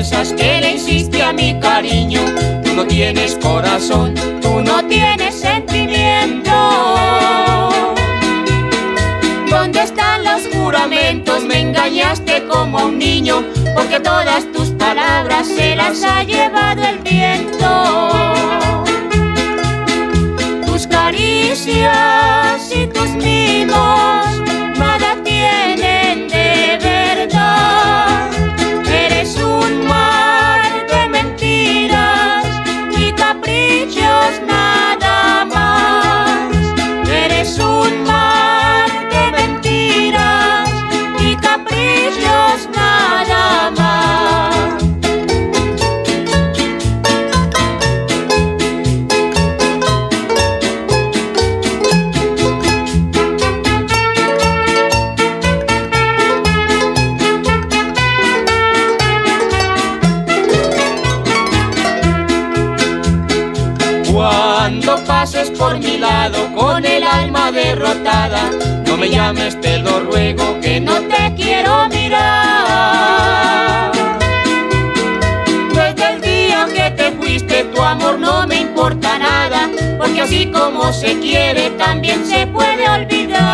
piensas que le hiciste a mi cariño. Tú no tienes corazón, tú no tienes sentimiento. ¿Dónde están los juramentos? Me engañaste como a un niño, porque todas tus palabras se las ha llevado el viento. Tus caricias y tus mimos nada tienen de verdad. Eres un mar de mentiras y caprichos nada más. Eres un mar de mentiras y caprichos nada más. Cuando pases por mi lado con el alma derrotada, no me llames, te lo ruego, que no te quiero mirar. Desde el día que te fuiste, tu amor no me importa nada, porque así como se quiere también se puede olvidar.